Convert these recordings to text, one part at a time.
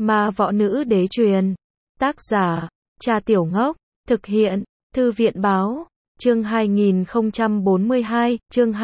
Ma võ nữ đế truyền. Tác giả, Cha Tiểu Ngốc. Thực hiện, Thư viện báo. Chương 2042, chương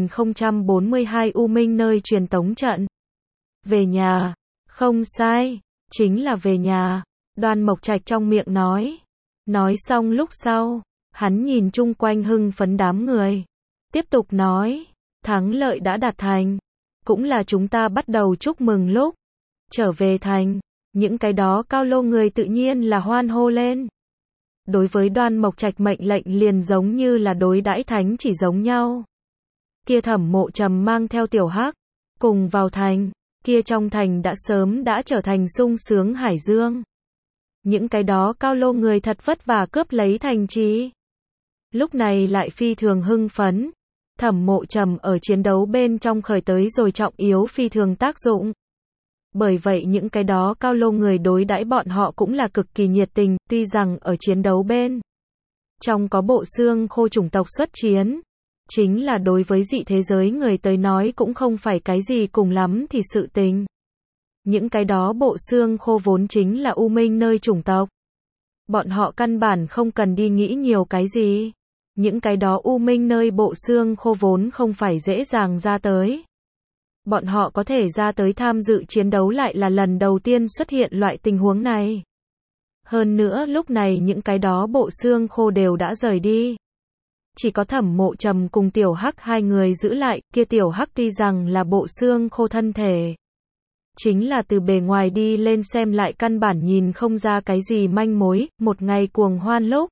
2042 U Minh nơi truyền tống trận. Về nhà. Không sai, chính là về nhà. Đoan Mộc Trạch trong miệng nói. Nói xong lúc sau, hắn nhìn chung quanh hưng phấn đám người. Tiếp tục nói, thắng lợi đã đạt thành. Cũng là chúng ta bắt đầu chúc mừng lúc trở về thành. Những cái đó cao lô người tự nhiên là hoan hô lên. Đối với Đoan Mộc Trạch mệnh lệnh liền giống như là đối đãi thánh chỉ giống nhau. Kia Thẩm Mộ Trầm mang theo Tiểu Hắc cùng vào thành, kia trong thành đã sớm đã trở thành sung sướng hải dương. Những cái đó cao lô người thật vất vả cướp lấy thành trì. Lúc này lại phi thường hưng phấn. Thẩm Mộ Trầm ở chiến đấu bên trong khởi tới rồi trọng yếu phi thường tác dụng. Bởi vậy những cái đó cao lô người đối đãi bọn họ cũng là cực kỳ nhiệt tình, tuy rằng ở chiến đấu bên trong có bộ xương khô chủng tộc xuất chiến, chính là đối với dị thế giới người tới nói cũng không phải cái gì cùng lắm thì sự tình. Những cái đó bộ xương khô vốn chính là U Minh nơi chủng tộc. Bọn họ căn bản không cần đi nghĩ nhiều cái gì. Những cái đó U Minh nơi bộ xương khô vốn không phải dễ dàng ra tới. Bọn họ có thể ra tới tham dự chiến đấu lại là lần đầu tiên xuất hiện loại tình huống này. Hơn nữa lúc này những cái đó bộ xương khô đều đã rời đi. Chỉ có Thẩm Mộ Trầm cùng Tiểu Hắc hai người giữ lại, kia Tiểu Hắc tuy rằng là bộ xương khô thân thể. Chính là từ bề ngoài đi lên xem lại căn bản nhìn không ra cái gì manh mối, một ngày cuồng hoan lúc.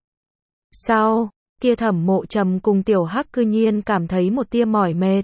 Sau, kia Thẩm Mộ Trầm cùng Tiểu Hắc cư nhiên cảm thấy một tia mỏi mệt.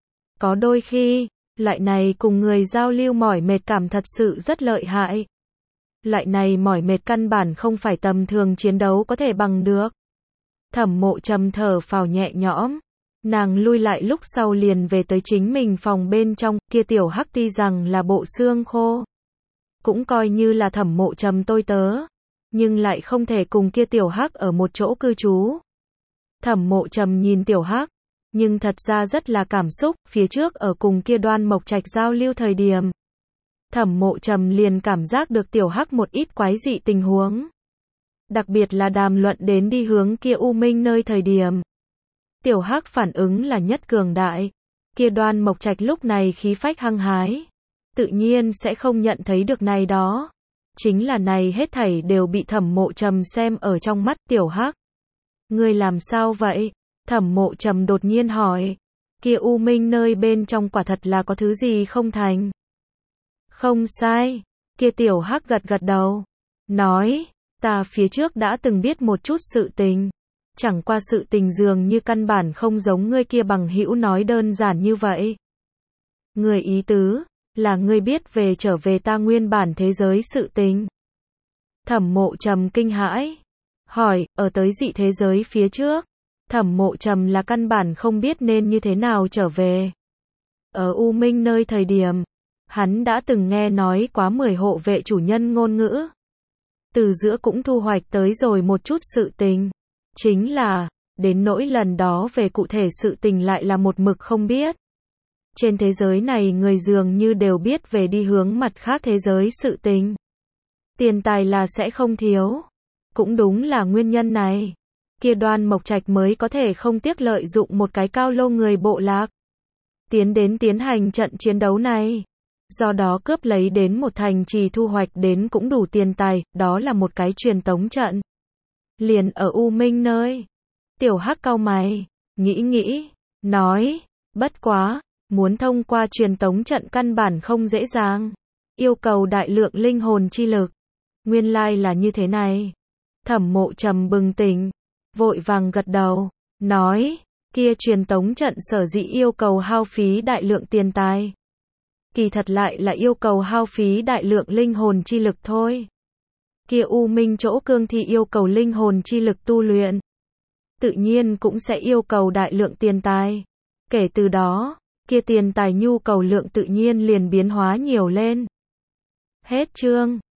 Có đôi khi, loại này cùng người giao lưu mỏi mệt cảm thật sự rất lợi hại. Loại này mỏi mệt căn bản không phải tầm thường chiến đấu có thể bằng được. Thẩm Mộ Trầm thở phào nhẹ nhõm. Nàng lui lại lúc sau liền về tới chính mình phòng bên trong, kia Tiểu Hắc tuy rằng là bộ xương khô. Cũng coi như là Thẩm Mộ Trầm tôi tớ. Nhưng lại không thể cùng kia Tiểu Hắc ở một chỗ cư trú. Thẩm Mộ Trầm nhìn Tiểu Hắc. Nhưng thật ra rất là cảm xúc, phía trước ở cùng kia Đoan Mộc Trạch giao lưu thời điểm. Thẩm Mộ Trầm liền cảm giác được Tiểu Hắc một ít quái dị tình huống. Đặc biệt là đàm luận đến đi hướng kia U Minh nơi thời điểm. Tiểu Hắc phản ứng là nhất cường đại. Kia Đoan Mộc Trạch lúc này khí phách hăng hái. Tự nhiên sẽ không nhận thấy được này đó. Chính là này hết thảy đều bị Thẩm Mộ Trầm xem ở trong mắt Tiểu Hắc. Ngươi làm sao vậy? Thẩm Mộ Trầm đột nhiên hỏi. Kia U Minh nơi bên trong quả thật là có thứ gì không thành? Không sai. Kia Tiểu Hắc gật gật đầu. Nói, ta phía trước đã từng biết một chút sự tình. Chẳng qua sự tình dường như căn bản không giống ngươi kia bằng hữu nói đơn giản như vậy. Người ý tứ, là ngươi biết về trở về ta nguyên bản thế giới sự tình. Thẩm Mộ Trầm kinh hãi. Hỏi, ở tới dị thế giới phía trước. Thẩm Mộ Trầm là căn bản không biết nên như thế nào trở về. Ở U Minh nơi thời điểm, hắn đã từng nghe nói quá 10 hộ vệ chủ nhân ngôn ngữ. Từ giữa cũng thu hoạch tới rồi một chút sự tình. Chính là, đến nỗi lần đó về cụ thể sự tình lại là một mực không biết. Trên thế giới này người dường như đều biết về đi hướng mặt khác thế giới sự tình. Tiền tài là sẽ không thiếu. Cũng đúng là nguyên nhân này. Kia Đoan Mộc Trạch mới có thể không tiếc lợi dụng một cái cao lô người bộ lạc. Tiến hành trận chiến đấu này. Do đó cướp lấy đến một thành trì thu hoạch đến cũng đủ tiền tài, đó là một cái truyền tống trận. Liền ở U Minh nơi. Tiểu Hắc cau mày, nghĩ, nói, bất quá, muốn thông qua truyền tống trận căn bản không dễ dàng. Yêu cầu đại lượng linh hồn chi lực. Nguyên lai là như thế này. Thẩm Mộ Trầm bừng tỉnh. Vội vàng gật đầu, nói, kia truyền tống trận sở dĩ yêu cầu hao phí đại lượng tiền tài. Kỳ thật lại là yêu cầu hao phí đại lượng linh hồn chi lực thôi. Kia U Minh chỗ cương thi yêu cầu linh hồn chi lực tu luyện. Tự nhiên cũng sẽ yêu cầu đại lượng tiền tài. Kể từ đó, kia tiền tài nhu cầu lượng tự nhiên liền biến hóa nhiều lên. Hết chương.